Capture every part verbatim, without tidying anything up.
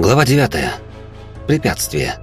Глава девятая. Препятствие.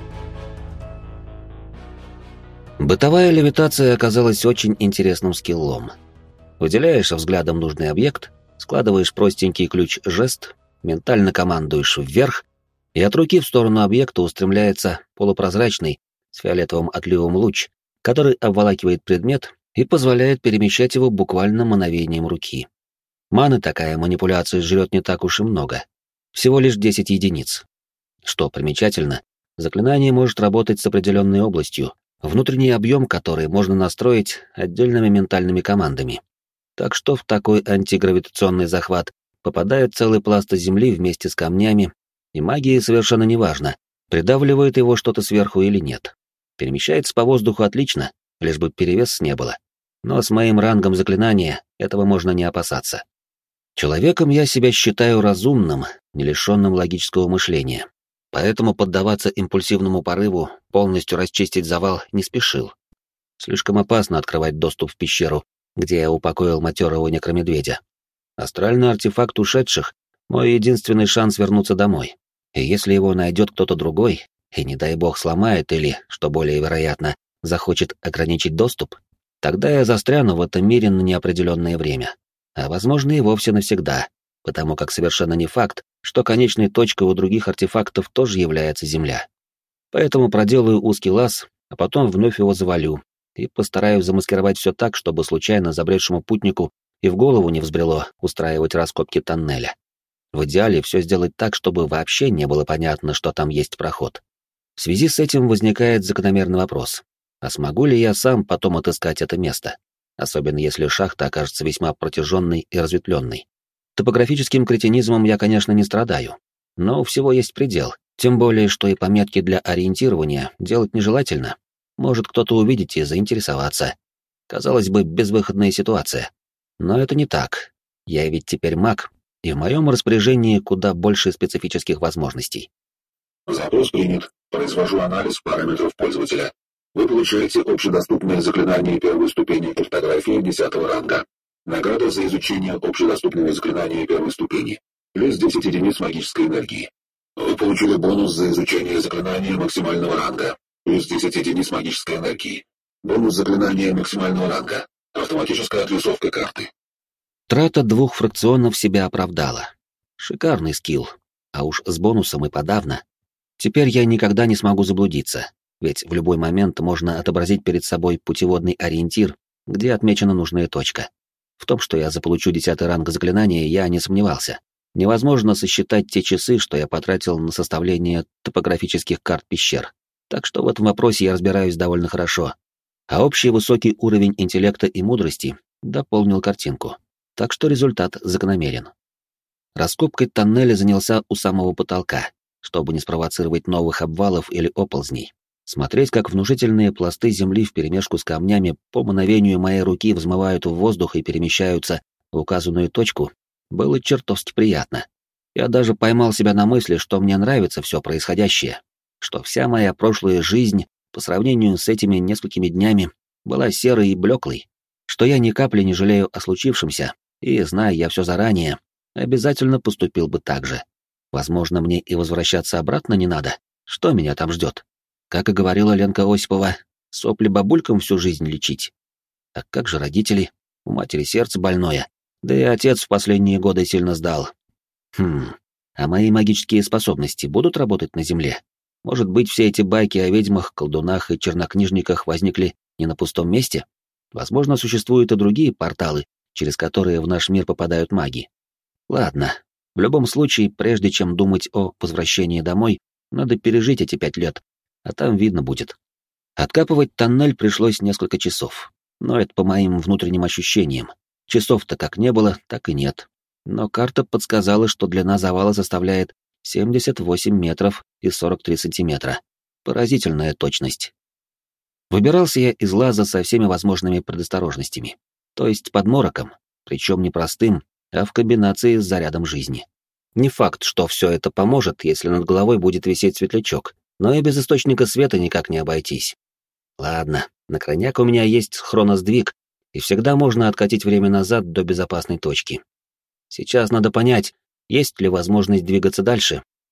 Бытовая левитация оказалась очень интересным скиллом. Выделяешь взглядом нужный объект, складываешь простенький ключ-жест, ментально командуешь вверх, и от руки в сторону объекта устремляется полупрозрачный с фиолетовым отливом луч, который обволакивает предмет и позволяет перемещать его буквально мановением руки. Маны такая манипуляция жрет не так уж и много. Всего лишь десять единиц. Что примечательно, заклинание может работать с определенной областью, внутренний объем которой можно настроить отдельными ментальными командами. Так что в такой антигравитационный захват попадает целый пласт земли вместе с камнями, и магии совершенно неважно, придавливает его что-то сверху или нет. Перемещается по воздуху отлично, лишь бы перевес не было. Но с моим рангом заклинания этого можно не опасаться. Человеком я себя считаю разумным, не лишенным логического мышления. Поэтому поддаваться импульсивному порыву, полностью расчистить завал, не спешил. Слишком опасно открывать доступ в пещеру, где я упокоил матерого некромедведя. Астральный артефакт ушедших — мой единственный шанс вернуться домой. И если его найдет кто-то другой, и, не дай бог, сломает или, что более вероятно, захочет ограничить доступ, тогда я застряну в этом мире на неопределенное время. А возможно и вовсе навсегда, потому как совершенно не факт, что конечной точкой у других артефактов тоже является Земля. Поэтому проделаю узкий лаз, а потом вновь его завалю, и постараюсь замаскировать все так, чтобы случайно забредшему путнику и в голову не взбрело устраивать раскопки тоннеля. В идеале все сделать так, чтобы вообще не было понятно, что там есть проход. В связи с этим возникает закономерный вопрос: а смогу ли я сам потом отыскать это место? Особенно если шахта окажется весьма протяженной и разветвленной. Топографическим кретинизмом я, конечно, не страдаю, но у всего есть предел, тем более, что и пометки для ориентирования делать нежелательно. Может кто-то увидеть и заинтересоваться. Казалось бы, безвыходная ситуация. Но это не так. Я ведь теперь маг, и в моем распоряжении куда больше специфических возможностей. Запрос принят. Произвожу анализ параметров пользователя. Вы получаете общедоступное заклинание первой ступени картографии десятого ранга. Награда за изучение общедоступного заклинания первой ступени. Плюс десять единиц магической энергии. Вы получили бонус за изучение заклинания максимального ранга. Плюс десять единиц магической энергии. Бонус заклинания максимального ранга. Автоматическая отрисовка карты. Трата двух фракционов себя оправдала. Шикарный скилл. А уж с бонусом и подавно. Теперь я никогда не смогу заблудиться. Ведь в любой момент можно отобразить перед собой путеводный ориентир, где отмечена нужная точка. В том, что я заполучу десятый ранг заклинания, я не сомневался. Невозможно сосчитать те часы, что я потратил на составление топографических карт пещер. Так что в этом вопросе я разбираюсь довольно хорошо. А общий высокий уровень интеллекта и мудрости дополнил картинку. Так что результат закономерен. Раскопкой тоннеля занялся у самого потолка, чтобы не спровоцировать новых обвалов или оползней. Смотреть, как внушительные пласты земли вперемешку с камнями по мановению моей руки взмывают в воздух и перемещаются в указанную точку, было чертовски приятно. Я даже поймал себя на мысли, что мне нравится все происходящее, что вся моя прошлая жизнь, по сравнению с этими несколькими днями, была серой и блеклой, что я ни капли не жалею о случившемся, и, зная я все заранее, обязательно поступил бы так же. Возможно, мне и возвращаться обратно не надо. Что меня там ждет? Как и говорила Ленка Осипова, сопли бабулькам всю жизнь лечить. А как же родители? У матери сердце больное, да и отец в последние годы сильно сдал. Хм, а мои магические способности будут работать на Земле? Может быть, все эти байки о ведьмах, колдунах и чернокнижниках возникли не на пустом месте? Возможно, существуют и другие порталы, через которые в наш мир попадают маги. Ладно, в любом случае, прежде чем думать о возвращении домой, надо пережить эти пять лет, а там видно будет. Откапывать тоннель пришлось несколько часов, но это по моим внутренним ощущениям. Часов-то как не было, так и нет. Но карта подсказала, что длина завала составляет семьдесят восемь метров и сорок три сантиметра. Поразительная точность. Выбирался я из лаза со всеми возможными предосторожностями, то есть под мороком, причем не простым, а в комбинации с зарядом жизни. Не факт, что все это поможет, если над головой будет висеть светлячок, но и без источника света никак не обойтись. Ладно, на крайняк у меня есть хроносдвиг, и всегда можно откатить время назад до безопасной точки. Сейчас надо понять, есть ли возможность двигаться дальше,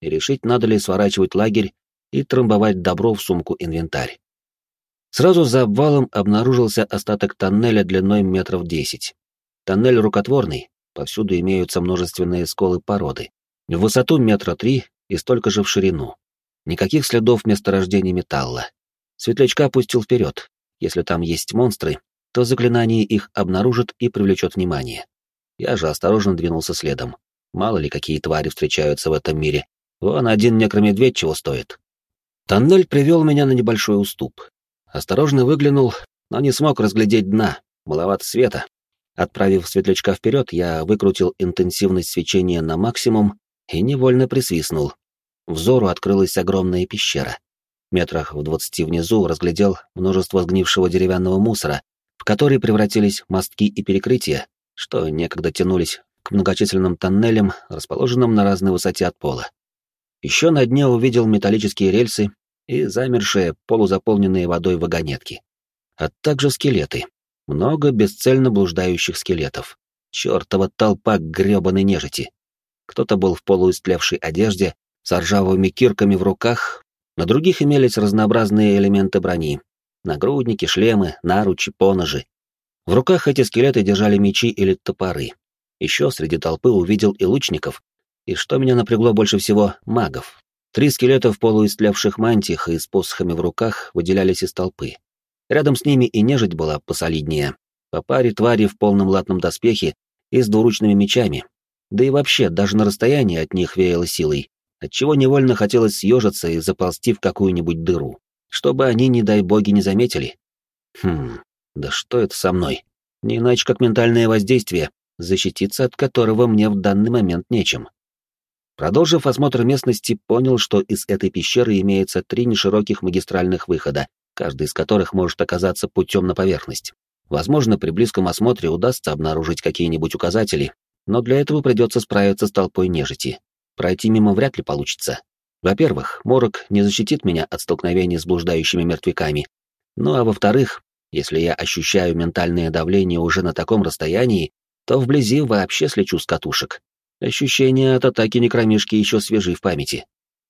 и решить, надо ли сворачивать лагерь и трамбовать добро в сумку-инвентарь. Сразу за обвалом обнаружился остаток тоннеля длиной метров десять. Тоннель рукотворный, повсюду имеются множественные сколы породы. В высоту метра три и столько же в ширину. Никаких следов месторождения металла. Светлячка пустил вперед. Если там есть монстры, то заклинание их обнаружит и привлечет внимание. Я же осторожно двинулся следом. Мало ли какие твари встречаются в этом мире. Вон один некромедведь чего стоит. Тоннель привел меня на небольшой уступ. Осторожно выглянул, но не смог разглядеть дна, маловато света. Отправив светлячка вперед, я выкрутил интенсивность свечения на максимум и невольно присвистнул. Взору открылась огромная пещера. Метрах в двадцати внизу разглядел множество сгнившего деревянного мусора, в который превратились мостки и перекрытия, что некогда тянулись к многочисленным тоннелям, расположенным на разной высоте от пола. Еще на дне увидел металлические рельсы и замершие, полузаполненные водой вагонетки. А также скелеты. Много бесцельно блуждающих скелетов. Чёртова толпа грёбаной нежити. Кто-то был в полуистлевшей одежде, с ржавыми кирками в руках, на других имелись разнообразные элементы брони. Нагрудники, шлемы, наручи, поножи. В руках эти скелеты держали мечи или топоры. Еще среди толпы увидел и лучников, и, что меня напрягло больше всего, магов. Три скелета в полуистлевших мантиях и с посохами в руках выделялись из толпы. Рядом с ними и нежить была посолиднее. По паре тварей в полном латном доспехе и с двуручными мечами. Да и вообще, даже на расстоянии от них веяло силой, отчего невольно хотелось съежиться и заползти в какую-нибудь дыру, чтобы они, не дай боги, не заметили. Хм, да что это со мной? Не иначе как ментальное воздействие, защититься от которого мне в данный момент нечем. Продолжив осмотр местности, понял, что из этой пещеры имеется три нешироких магистральных выхода, каждый из которых может оказаться путем на поверхность. Возможно, при близком осмотре удастся обнаружить какие-нибудь указатели, но для этого придется справиться с толпой нежити. Пройти мимо вряд ли получится. Во-первых, морок не защитит меня от столкновений с блуждающими мертвяками. Ну а во-вторых, если я ощущаю ментальное давление уже на таком расстоянии, то вблизи вообще слечу с катушек. Ощущения от атаки некромишки еще свежи в памяти.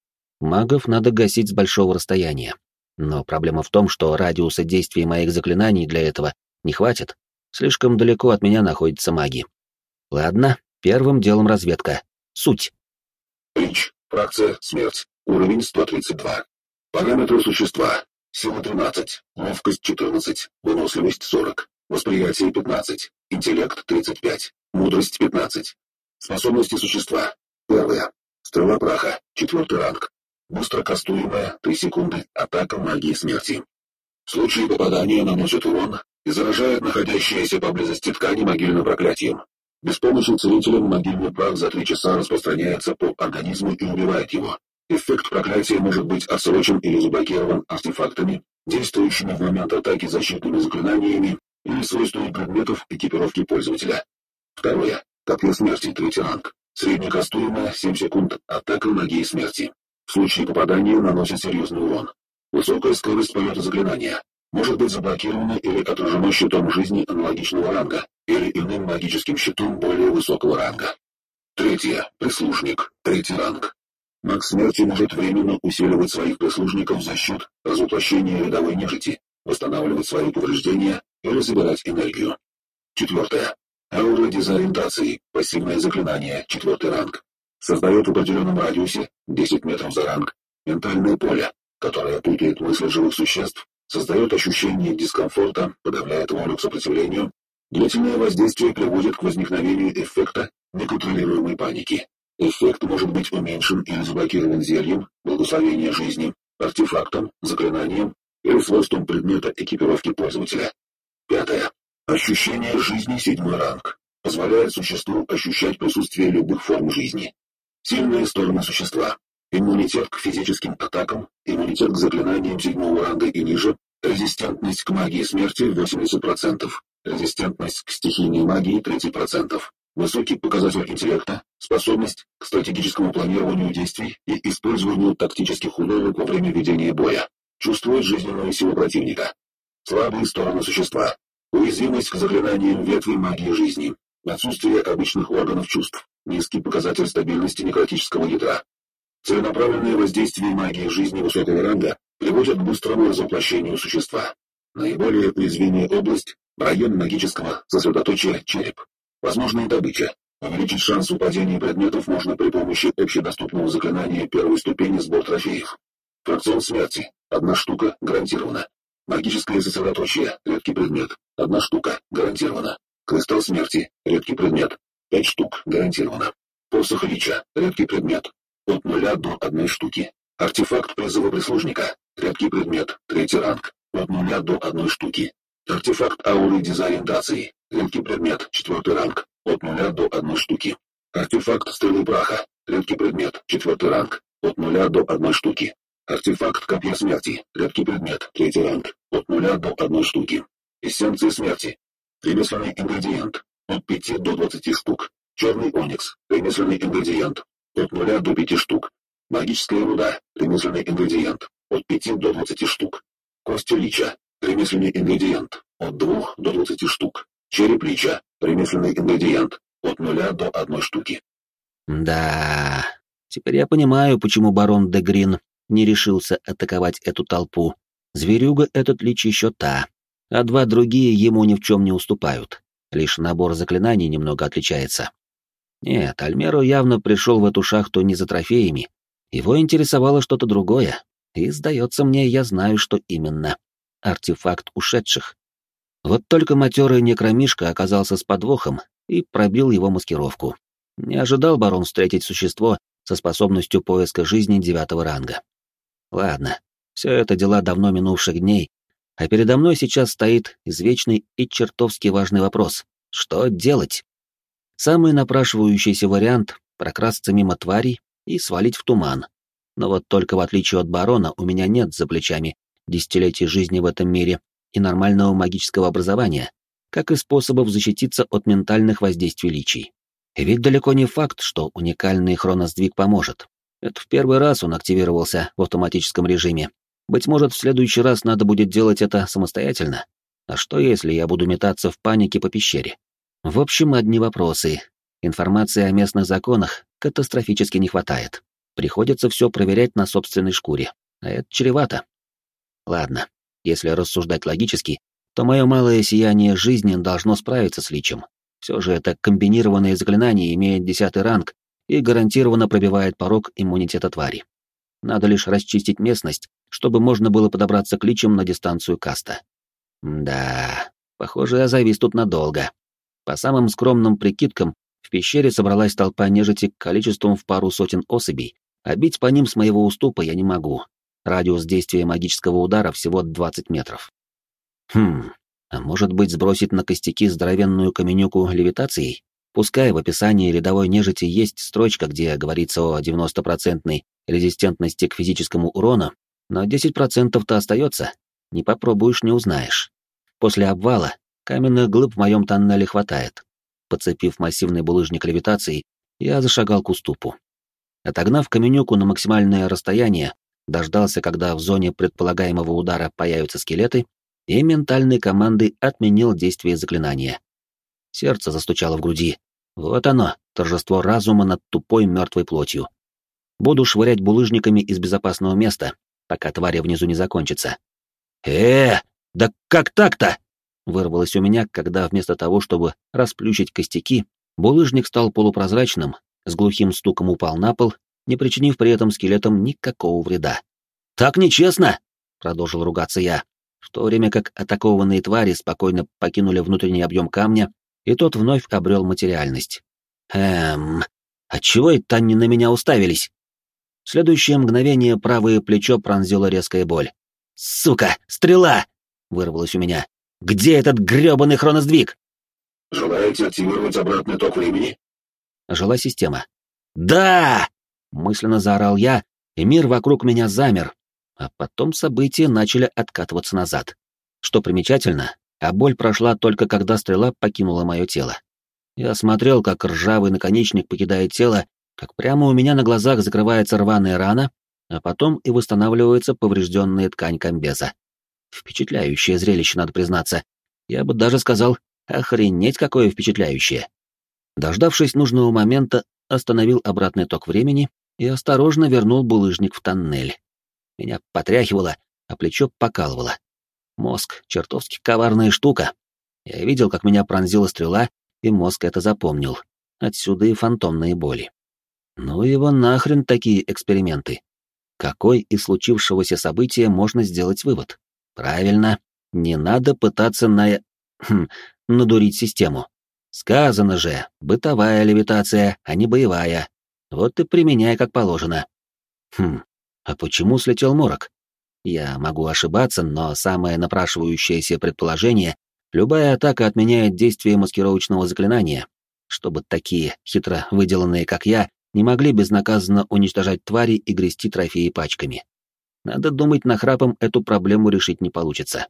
Магов надо гасить с большого расстояния. Но проблема в том, что радиуса действия моих заклинаний для этого не хватит. Слишком далеко от меня находятся маги. Ладно, первым делом разведка. Суть. Рич. Фракция «Смерть». Уровень сто тридцать два. Параметры существа. Сила тринадцать. Ловкость четырнадцать. Выносливость сорок. Восприятие пятнадцать. Интеллект тридцать пять. Мудрость пятнадцать. Способности существа. Первая. Стрела праха. Четвертый ранг. Быстро кастуемая. три секунды. Атака магии смерти. В случае попадания наносит урон и заражает находящиеся поблизости ткани могильным проклятием. Без помощи целителя могильный прах за три часа распространяется по организму и убивает его. Эффект проклятия может быть отсрочен или заблокирован артефактами, действующими в момент атаки защитными заклинаниями или свойствами предметов экипировки пользователя. Второе. Копье смерти, третий ранг. Среднекастуемая, семь секунд. Атака магии смерти. В случае попадания наносит серьезный урон. Высокая скорость полета заклинания. Может быть заблокировано или отражено щитом жизни аналогичного ранга, или иным магическим щитом более высокого ранга. Третье. Прислужник. Третий ранг. Маг смерти может временно усиливать своих прислужников за счет разоплощения рядовой нежити, восстанавливать свои повреждения или забирать энергию. Четвертое. Аура дезориентации. Пассивное заклинание. Четвертый ранг. Создает в определенном радиусе, десять метров за ранг, ментальное поле, которое путает мысли живых существ, создает ощущение дискомфорта, подавляет волю к сопротивлению. Длительное воздействие приводит к возникновению эффекта неконтролируемой паники. Эффект может быть уменьшен или заблокирован зельем, благословением жизни, артефактом, заклинанием или свойством предмета экипировки пользователя. Пятое. Ощущение жизни седьмой ранг. Позволяет существу ощущать присутствие любых форм жизни. Сильные стороны существа. Иммунитет к физическим атакам, иммунитет к заклинаниям седьмого ранга и ниже, резистентность к магии смерти восемьдесят процентов, резистентность к стихийной магии тридцать процентов, высокий показатель интеллекта, способность к стратегическому планированию действий и использованию тактических уловок во время ведения боя, чувствует жизненную силу противника. Слабые стороны существа. Уязвимость к заклинаниям ветви магии жизни, отсутствие обычных органов чувств, низкий показатель стабильности некротического ядра. Целенаправленное воздействие магии жизни высокого ранга приводит к быстрому разоплощению существа. Наиболее уязвимая область — район магического сосредоточия череп. Возможная добыча. Увеличить шанс упадения предметов можно при помощи общедоступного заклинания первой ступени сбор трофеев. Фракцион смерти. Одна штука гарантирована. Магическое сосредоточие. Редкий предмет. Одна штука гарантирована. Кристалл смерти. Редкий предмет. Пять штук гарантировано. Посох лича. Редкий предмет. От нуля до одной штуки. Артефакт призыва прислужника. Редкий предмет. Третий ранг. От нуля до одной штуки. Артефакт ауры дезориентации. Редкий предмет. Четвертый ранг. От нуля до одной штуки. Артефакт стрелы праха. Редкий предмет. Четвертый ранг. От нуля до одной штуки. Артефакт копья смерти. Редкий предмет. Третий ранг. От нуля до одной штуки. Эссенция смерти. Ремесленный ингредиент. От пяти до двадцати штук. Черный оникс. Ремесленный ингредиент. От нуля до пяти штук. Магическая руда. Ремесленный ингредиент. От пяти до двадцати штук. Кости лича. Ремесленный ингредиент. От двух до двадцати штук. Череп лича. Ремесленный ингредиент. От нуля до одной штуки. Да, теперь я понимаю, почему барон де Грин не решился атаковать эту толпу. Зверюга этот лич еще та, а два другие ему ни в чем не уступают. Лишь набор заклинаний немного отличается. Нет, Альмеро явно пришел в эту шахту не за трофеями. Его интересовало что-то другое, и, сдается мне, я знаю, что именно. Артефакт ушедших. Вот только матерый некромишка оказался с подвохом и пробил его маскировку. Не ожидал барон встретить существо со способностью поиска жизни девятого ранга. Ладно, все это дела давно минувших дней, а передо мной сейчас стоит извечный и чертовски важный вопрос. Что делать? Самый напрашивающийся вариант — прокрасться мимо тварей и свалить в туман. Но вот только в отличие от барона у меня нет за плечами десятилетий жизни в этом мире и нормального магического образования, как и способов защититься от ментальных воздействий личий. И ведь далеко не факт, что уникальный хроносдвиг поможет. Это в первый раз он активировался в автоматическом режиме. Быть может, в следующий раз надо будет делать это самостоятельно. А что если я буду метаться в панике по пещере? В общем, одни вопросы. Информации о местных законах катастрофически не хватает. Приходится все проверять на собственной шкуре. А это чревато. Ладно, если рассуждать логически, то мое малое сияние жизни должно справиться с личем. Все же это комбинированное заклинание имеет десятый ранг и гарантированно пробивает порог иммунитета твари. Надо лишь расчистить местность, чтобы можно было подобраться к личам на дистанцию каста. Да, похоже, я завис тут надолго. По самым скромным прикидкам, в пещере собралась толпа нежити количеством в пару сотен особей, а бить по ним с моего уступа я не могу. Радиус действия магического удара всего двадцать метров. Хм, а может быть сбросить на костяки здоровенную каменюку левитацией? Пускай в описании рядовой нежити есть строчка, где говорится о девяностопроцентной резистентности к физическому урону, но десять процентов-то остается. Не попробуешь, не узнаешь. После обвала каменных глыб в моем тоннеле хватает. Подцепив массивный булыжник левитации, я зашагал к уступу. Отогнав каменюку на максимальное расстояние, дождался, когда в зоне предполагаемого удара появятся скелеты, и ментальной командой отменил действие заклинания. Сердце застучало в груди. Вот оно, торжество разума над тупой мертвой плотью. Буду швырять булыжниками из безопасного места, пока тварь внизу не закончится. «Э, да как так-то?» Вырвалось у меня, когда вместо того, чтобы расплющить костяки, булыжник стал полупрозрачным, с глухим стуком упал на пол, не причинив при этом скелетам никакого вреда. «Так нечестно!» — продолжил ругаться я, в то время как атакованные твари спокойно покинули внутренний объем камня, и тот вновь обрел материальность. «Эм, отчего это они на меня уставились?» В следующее мгновение правое плечо пронзила резкая боль. «Сука, стрела!» — вырвалось у меня. «Где этот грёбаный хроносдвиг?» «Желаете активировать обратный ток времени?» Жила система. «Да!» — мысленно заорал я, и мир вокруг меня замер, а потом события начали откатываться назад. Что примечательно, а боль прошла только когда стрела покинула мое тело. Я смотрел, как ржавый наконечник покидает тело, как прямо у меня на глазах закрывается рваная рана, а потом и восстанавливается поврежденная ткань комбеза. Впечатляющее зрелище, надо признаться. Я бы даже сказал, охренеть какое впечатляющее. Дождавшись нужного момента, остановил обратный ток времени и осторожно вернул булыжник в тоннель. Меня потряхивало, а плечо покалывало. Мозг — чертовски коварная штука. Я видел, как меня пронзила стрела, и мозг это запомнил. Отсюда и фантомные боли. Ну его нахрен такие эксперименты. Какой из случившегося события можно сделать вывод? Правильно, не надо пытаться на... Хм, надурить систему. Сказано же, бытовая левитация, а не боевая. Вот и применяй как положено. Хм, а почему слетел морок? Я могу ошибаться, но самое напрашивающееся предположение — любая атака отменяет действие маскировочного заклинания, чтобы такие хитро выделанные, как я, не могли безнаказанно уничтожать твари и грести трофеи пачками. Надо думать, нахрапом эту проблему решить не получится.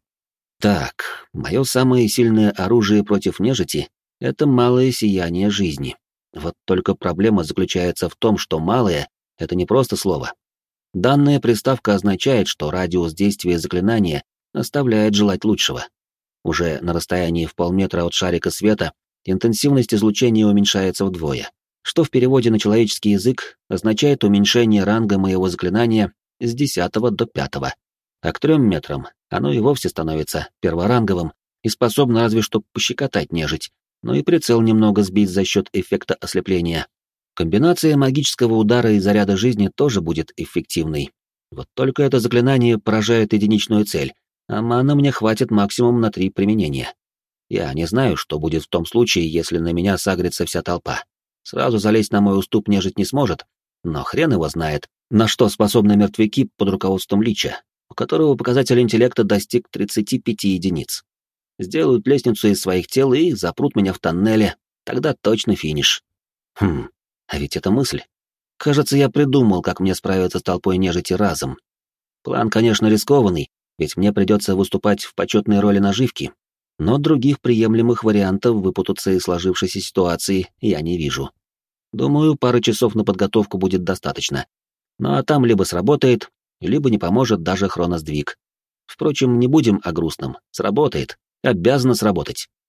Так, мое самое сильное оружие против нежити — это малое сияние жизни. Вот только проблема заключается в том, что малое — это не просто слово. Данная приставка означает, что радиус действия заклинания оставляет желать лучшего. Уже на расстоянии в полметра от шарика света интенсивность излучения уменьшается вдвое, что в переводе на человеческий язык означает уменьшение ранга моего заклинания с десятого до пятого, а к трем метрам оно и вовсе становится перворанговым и способно разве что пощекотать нежить, но и прицел немного сбить за счет эффекта ослепления. Комбинация магического удара и заряда жизни тоже будет эффективной. Вот только это заклинание поражает единичную цель, а маны мне хватит максимум на три применения. Я не знаю, что будет в том случае, если на меня сагрится вся толпа. Сразу залезть на мой уступ нежить не сможет, но хрен его знает, на что способны мертвяки под руководством Лича, у которого показатель интеллекта достиг тридцати пяти единиц. Сделают лестницу из своих тел и запрут меня в тоннеле, тогда точно финиш. Хм, а ведь это мысль. Кажется, я придумал, как мне справиться с толпой нежити разом. План, конечно, рискованный, ведь мне придется выступать в почетной роли наживки, но других приемлемых вариантов выпутаться из сложившейся ситуации я не вижу. Думаю, пары часов на подготовку будет достаточно. Ну а там либо сработает, либо не поможет даже хроносдвиг. Впрочем, не будем о грустном. Сработает. Обязано сработать.